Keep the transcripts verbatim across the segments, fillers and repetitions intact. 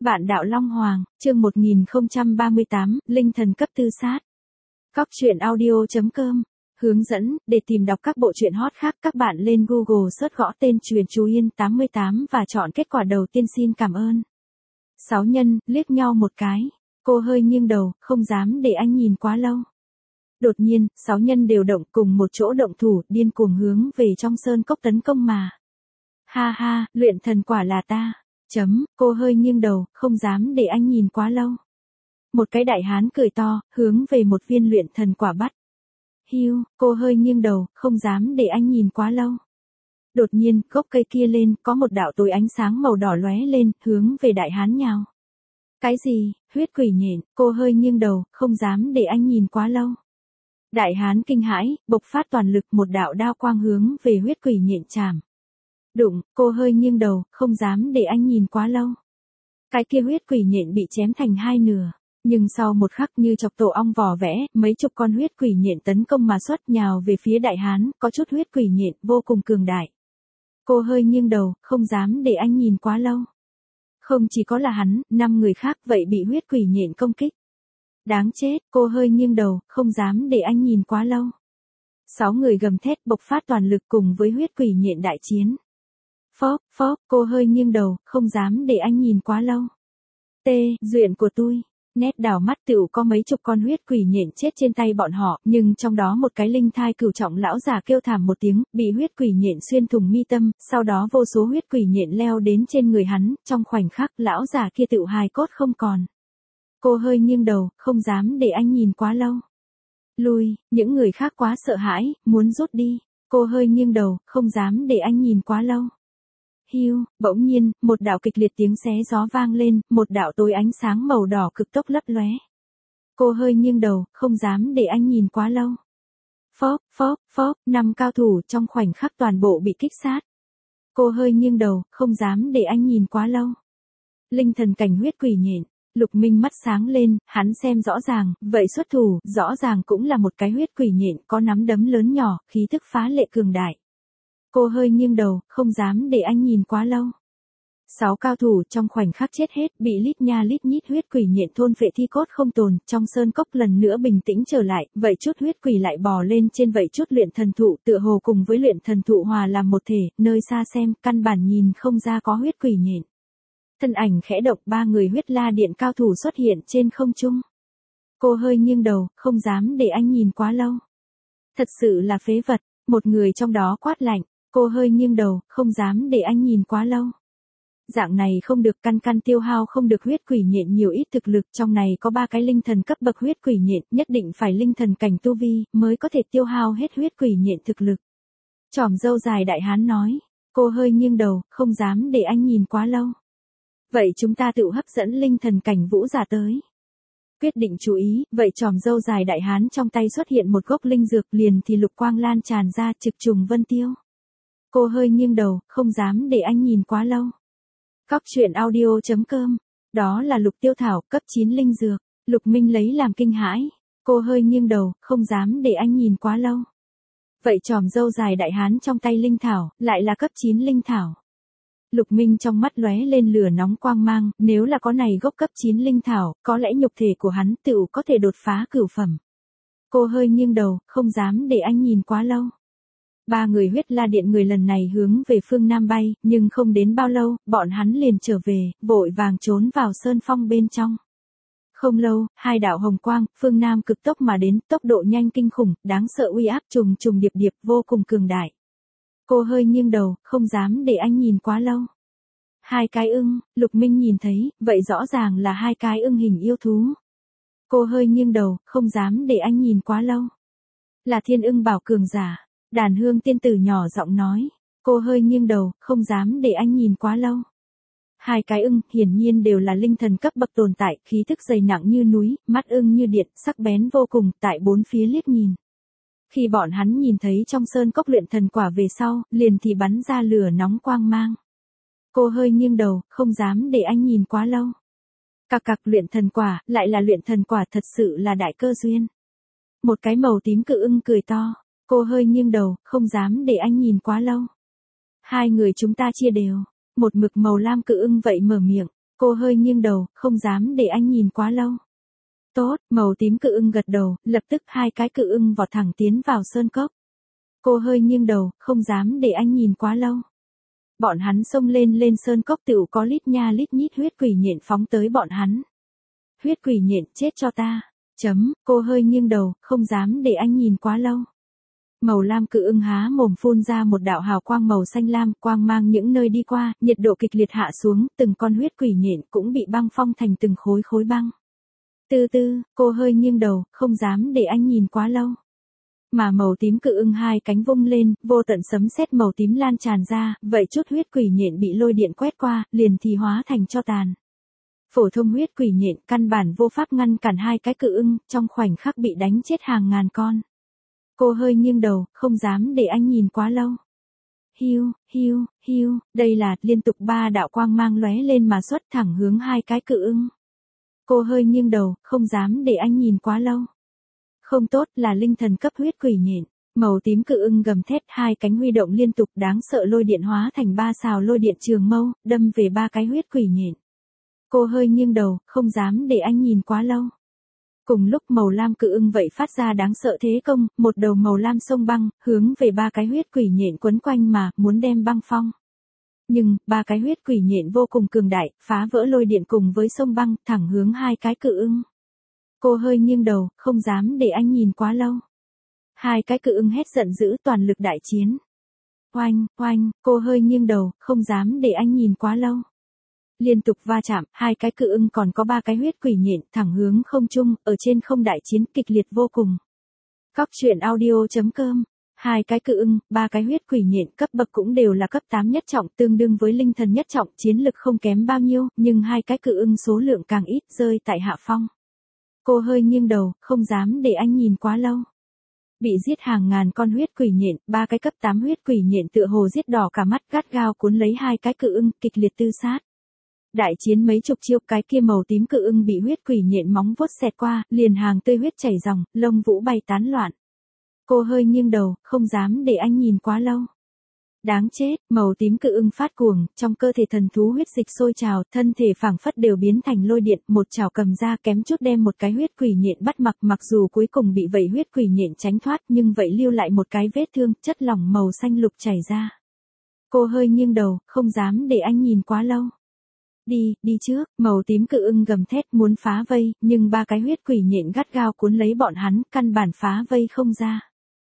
Vạn đạo Long Hoàng, chương một nghìn không trăm ba mươi tám, Linh thần cấp tư sát. Cóc truyện audio chấm com. Hướng dẫn, để tìm đọc các bộ truyện hot khác các bạn lên Google search gõ tên Truyền Chú Yên tám mươi tám và chọn kết quả đầu tiên xin cảm ơn. Sáu nhân, liếc nhau một cái. Cô hơi nghiêng đầu, không dám để anh nhìn quá lâu. Đột nhiên, sáu nhân đều động cùng một chỗ động thủ, điên cuồng hướng về trong sơn cốc tấn công mà. Ha ha, luyện thần quả là ta. Chấm, cô hơi nghiêng đầu, không dám để anh nhìn quá lâu. Một cái đại hán cười to, hướng về một viên luyện thần quả bắt. Hiu, cô hơi nghiêng đầu, không dám để anh nhìn quá lâu. Đột nhiên, gốc cây kia lên, có một đạo tối ánh sáng màu đỏ lóe lên, hướng về đại hán nhào. Cái gì, huyết quỷ nhện, cô hơi nghiêng đầu, không dám để anh nhìn quá lâu. Đại hán kinh hãi, bộc phát toàn lực một đạo đao quang hướng về huyết quỷ nhện chạm. Đụng, cô hơi nghiêng đầu, không dám để anh nhìn quá lâu. Cái kia huyết quỷ nhện bị chém thành hai nửa, nhưng sau một khắc như chọc tổ ong vò vẽ, mấy chục con huyết quỷ nhện tấn công mà xuất nhào về phía đại hán, có chút huyết quỷ nhện vô cùng cường đại. Cô hơi nghiêng đầu, không dám để anh nhìn quá lâu. Không chỉ có là hắn, năm người khác vậy bị huyết quỷ nhện công kích. Đáng chết, cô hơi nghiêng đầu, không dám để anh nhìn quá lâu. Sáu người gầm thét bộc phát toàn lực cùng với huyết quỷ nhện đại chiến. Phóp, phóp, cô hơi nghiêng đầu, không dám để anh nhìn quá lâu. Tê, duyện của tôi. Nét đảo mắt tựu có mấy chục con huyết quỷ nhện chết trên tay bọn họ, nhưng trong đó một cái linh thai cửu trọng lão già kêu thảm một tiếng, bị huyết quỷ nhện xuyên thủng mi tâm, sau đó vô số huyết quỷ nhện leo đến trên người hắn, trong khoảnh khắc lão già kia tựu hài cốt không còn. Cô hơi nghiêng đầu, không dám để anh nhìn quá lâu. Lui, những người khác quá sợ hãi, muốn rút đi. Cô hơi nghiêng đầu, không dám để anh nhìn quá lâu. Hiu, bỗng nhiên, một đạo kịch liệt tiếng xé gió vang lên, một đạo tối ánh sáng màu đỏ cực tốc lấp lóe. Cô hơi nghiêng đầu, không dám để anh nhìn quá lâu. Phóp, phóp, phóp, năm cao thủ trong khoảnh khắc toàn bộ bị kích sát. Cô hơi nghiêng đầu, không dám để anh nhìn quá lâu. Linh thần cảnh huyết quỷ nhện. Lục Minh mắt sáng lên, hắn xem rõ ràng, vậy xuất thủ, rõ ràng cũng là một cái huyết quỷ nhện có nắm đấm lớn nhỏ, khí thức phá lệ cường đại. Cô hơi nghiêng đầu, không dám để anh nhìn quá lâu. Sáu cao thủ trong khoảnh khắc chết hết, bị lít nha lít nhít huyết quỷ nhện thôn phệ thi cốt không tồn, trong sơn cốc lần nữa bình tĩnh trở lại, vậy chút huyết quỷ lại bò lên trên vậy chút luyện thần thụ, tựa hồ cùng với luyện thần thụ hòa làm một thể, nơi xa xem, căn bản nhìn không ra có huyết quỷ nhện. Thân ảnh khẽ động, ba người huyết la điện cao thủ xuất hiện trên không trung. Cô hơi nghiêng đầu, không dám để anh nhìn quá lâu. Thật sự là phế vật, một người trong đó quát lạnh, cô hơi nghiêng đầu, không dám để anh nhìn quá lâu. Dạng này không được, căn căn tiêu hao không được huyết quỷ nhện nhiều ít thực lực, trong này có ba cái linh thần cấp bậc huyết quỷ nhện, nhất định phải linh thần cảnh tu vi, mới có thể tiêu hao hết huyết quỷ nhện thực lực. Tròm râu dài đại hán nói, cô hơi nghiêng đầu, không dám để anh nhìn quá lâu. Vậy chúng ta tự hấp dẫn linh thần cảnh vũ giả tới. Quyết định chú ý, vậy tròm râu dài đại hán trong tay xuất hiện một gốc linh dược, liền thì lục quang lan tràn ra, trực trùng vân tiêu. Cô hơi nghiêng đầu, không dám để anh nhìn quá lâu. Cóc truyện audio chấm com. Đó là lục tiêu thảo, cấp chín linh dược. Lục Minh lấy làm kinh hãi. Cô hơi nghiêng đầu, không dám để anh nhìn quá lâu. Vậy tròm râu dài đại hán trong tay linh thảo, lại là cấp chín linh thảo. Lục Minh trong mắt lóe lên lửa nóng quang mang, nếu là có này gốc cấp chín linh thảo, có lẽ nhục thể của hắn tựu có thể đột phá cửu phẩm. Cô hơi nghiêng đầu, không dám để anh nhìn quá lâu. Ba người huyết la điện người lần này hướng về phương Nam bay, nhưng không đến bao lâu, bọn hắn liền trở về, vội vàng trốn vào sơn phong bên trong. Không lâu, hai đạo hồng quang, phương Nam cực tốc mà đến, tốc độ nhanh kinh khủng, đáng sợ uy áp trùng trùng điệp điệp vô cùng cường đại. Cô hơi nghiêng đầu, không dám để anh nhìn quá lâu. Hai cái ưng, Lục Minh nhìn thấy, vậy rõ ràng là hai cái ưng hình yêu thú. Cô hơi nghiêng đầu, không dám để anh nhìn quá lâu. Là thiên ưng bảo cường giả. Đàn hương tiên tử nhỏ giọng nói. Cô hơi nghiêng đầu, không dám để anh nhìn quá lâu. Hai cái ưng, hiển nhiên đều là linh thần cấp bậc tồn tại, khí thức dày nặng như núi, mắt ưng như điện, sắc bén vô cùng, tại bốn phía liếc nhìn. Khi bọn hắn nhìn thấy trong sơn cốc luyện thần quả về sau, liền thì bắn ra lửa nóng quang mang. Cô hơi nghiêng đầu, không dám để anh nhìn quá lâu. Cặc cặc, luyện thần quả, lại là luyện thần quả, thật sự là đại cơ duyên. Một cái màu tím cự ưng cười to. Cô hơi nghiêng đầu, không dám để anh nhìn quá lâu. Hai người chúng ta chia đều. Một mực màu lam cự ưng vậy mở miệng. Cô hơi nghiêng đầu, không dám để anh nhìn quá lâu. Tốt, màu tím cự ưng gật đầu, lập tức hai cái cự ưng vọt thẳng tiến vào sơn cốc. Cô hơi nghiêng đầu, không dám để anh nhìn quá lâu. Bọn hắn xông lên lên sơn cốc tựu có lít nha lít nhít huyết quỷ nhện phóng tới bọn hắn. Huyết quỷ nhện chết cho ta. Chấm, cô hơi nghiêng đầu, không dám để anh nhìn quá lâu. Màu lam cự ưng há mồm phun ra một đạo hào quang màu xanh lam, quang mang những nơi đi qua, nhiệt độ kịch liệt hạ xuống, từng con huyết quỷ nhện cũng bị băng phong thành từng khối khối băng. Từ từ, cô hơi nghiêng đầu, không dám để anh nhìn quá lâu. Mà màu tím cự ưng hai cánh vung lên, vô tận sấm sét màu tím lan tràn ra, vậy chút huyết quỷ nhện bị lôi điện quét qua, liền thì hóa thành tro tàn. Phổ thông huyết quỷ nhện căn bản vô pháp ngăn cản hai cái cự ưng, trong khoảnh khắc bị đánh chết hàng ngàn con. Cô hơi nghiêng đầu, không dám để anh nhìn quá lâu. Hiu, hiu, hiu, đây là liên tục ba đạo quang mang lóe lên mà xuất thẳng hướng hai cái cự ưng. Cô hơi nghiêng đầu, không dám để anh nhìn quá lâu. Không tốt, là linh thần cấp huyết quỷ nhện. Màu tím cự ưng gầm thét, hai cánh huy động liên tục, đáng sợ lôi điện hóa thành ba sào lôi điện trường mâu, đâm về ba cái huyết quỷ nhện. Cô hơi nghiêng đầu, không dám để anh nhìn quá lâu. Cùng lúc màu lam cự ưng vậy phát ra đáng sợ thế công, một đầu màu lam sông băng, hướng về ba cái huyết quỷ nhện quấn quanh mà, muốn đem băng phong. Nhưng, ba cái huyết quỷ nhện vô cùng cường đại, phá vỡ lôi điện cùng với sông băng, thẳng hướng hai cái cự ưng. Cô hơi nghiêng đầu, không dám để anh nhìn quá lâu. Hai cái cự ưng hét giận dữ toàn lực đại chiến. Oanh, oanh, cô hơi nghiêng đầu, không dám để anh nhìn quá lâu. Liên tục va chạm, hai cái cự ưng còn có ba cái huyết quỷ nhện thẳng hướng không trung, ở trên không đại chiến kịch liệt vô cùng. Cóc truyện audio chấm com. Hai cái cự ưng, ba cái huyết quỷ nhện cấp bậc cũng đều là cấp tám nhất trọng, tương đương với linh thần nhất trọng, chiến lực không kém bao nhiêu, nhưng hai cái cự ưng số lượng càng ít, rơi tại hạ phong. Cô hơi nghiêng đầu, không dám để anh nhìn quá lâu. Bị giết hàng ngàn con huyết quỷ nhện, ba cái cấp tám huyết quỷ nhện tựa hồ giết đỏ cả mắt, gắt gao cuốn lấy hai cái cự ưng, kịch liệt tư sát. Đại chiến mấy chục chiêu, cái kia màu tím cự ưng bị huyết quỷ nhện móng vuốt xẹt qua, liền hàng tươi huyết chảy ròng, lông vũ bay tán loạn. Cô hơi nghiêng đầu, không dám để anh nhìn quá lâu. Đáng chết, màu tím cự ưng phát cuồng, trong cơ thể thần thú huyết dịch sôi trào, thân thể phảng phất đều biến thành lôi điện, một chảo cầm ra kém chút đem một cái huyết quỷ nhện bắt mặc, mặc dù cuối cùng bị vậy huyết quỷ nhện tránh thoát, nhưng vậy lưu lại một cái vết thương, chất lỏng màu xanh lục chảy ra. Cô hơi nghiêng đầu, không dám để anh nhìn quá lâu. Đi, đi trước, màu tím cự ưng gầm thét muốn phá vây, nhưng ba cái huyết quỷ nhện gắt gao cuốn lấy bọn hắn, căn bản phá vây không ra.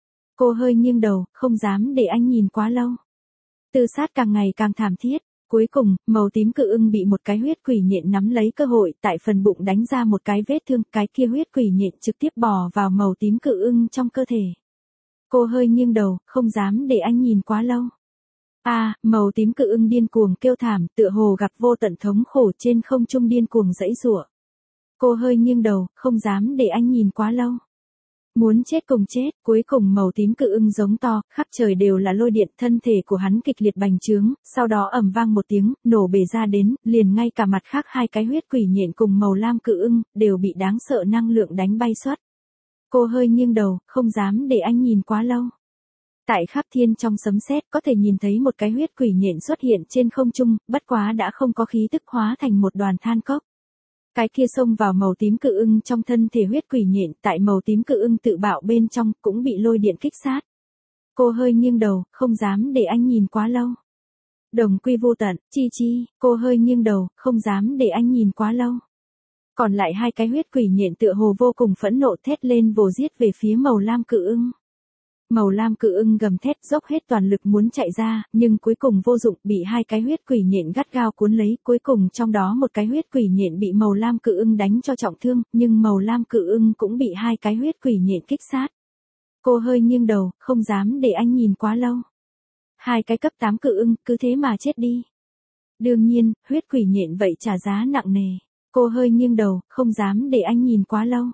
Cô hơi nghiêng đầu, không dám để anh nhìn quá lâu. Tư sát càng ngày càng thảm thiết, cuối cùng, màu tím cự ưng bị một cái huyết quỷ nhện nắm lấy cơ hội, tại phần bụng đánh ra một cái vết thương, cái kia huyết quỷ nhện trực tiếp bò vào màu tím cự ưng trong cơ thể. Cô hơi nghiêng đầu, không dám để anh nhìn quá lâu. A, à, màu tím cự ưng điên cuồng kêu thảm, tựa hồ gặp vô tận thống khổ trên không trung điên cuồng giãy giụa. Cô hơi nghiêng đầu, không dám để anh nhìn quá lâu. Muốn chết cùng chết, cuối cùng màu tím cự ưng giống to, khắp trời đều là lôi điện, thân thể của hắn kịch liệt bành trướng, sau đó ầm vang một tiếng, nổ bể ra đến, liền ngay cả mặt khác hai cái huyết quỷ nhện cùng màu lam cự ưng, đều bị đáng sợ năng lượng đánh bay xuất. Cô hơi nghiêng đầu, không dám để anh nhìn quá lâu. Tại khắp thiên trong sấm sét có thể nhìn thấy một cái huyết quỷ nhện xuất hiện trên không trung, bất quá đã không có khí tức hóa thành một đoàn than cốc. Cái kia xông vào màu tím cự ưng trong thân thể huyết quỷ nhện, tại màu tím cự ưng tự bạo bên trong, cũng bị lôi điện kích sát. Cô hơi nghiêng đầu, không dám để anh nhìn quá lâu. Đồng quy vô tận, chi chi, cô hơi nghiêng đầu, không dám để anh nhìn quá lâu. Còn lại hai cái huyết quỷ nhện tựa hồ vô cùng phẫn nộ thét lên vồ giết về phía màu lam cự ưng. Màu lam cự ưng gầm thét dốc hết toàn lực muốn chạy ra, nhưng cuối cùng vô dụng, bị hai cái huyết quỷ nhện gắt gao cuốn lấy, cuối cùng trong đó một cái huyết quỷ nhện bị màu lam cự ưng đánh cho trọng thương, nhưng màu lam cự ưng cũng bị hai cái huyết quỷ nhện kích sát. Cô hơi nghiêng đầu, không dám để anh nhìn quá lâu. Hai cái cấp tám cự ưng, cứ thế mà chết đi. Đương nhiên, huyết quỷ nhện vậy trả giá nặng nề. Cô hơi nghiêng đầu, không dám để anh nhìn quá lâu.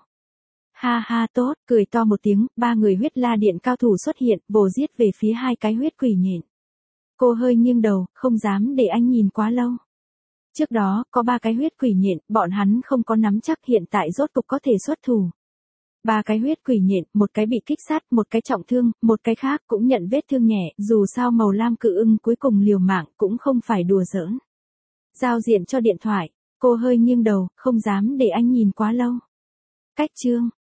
Ha ha tốt, cười to một tiếng, ba người huyết la điện cao thủ xuất hiện, vồ giết về phía hai cái huyết quỷ nhện. Cô hơi nghiêng đầu, không dám để anh nhìn quá lâu. Trước đó, có ba cái huyết quỷ nhện, bọn hắn không có nắm chắc hiện tại rốt cục có thể xuất thủ. Ba cái huyết quỷ nhện, một cái bị kích sát, một cái trọng thương, một cái khác cũng nhận vết thương nhẹ, dù sao màu lam cự ưng cuối cùng liều mạng cũng không phải đùa giỡn. Giao diện cho điện thoại. Cô hơi nghiêng đầu, không dám để anh nhìn quá lâu. Cách chương.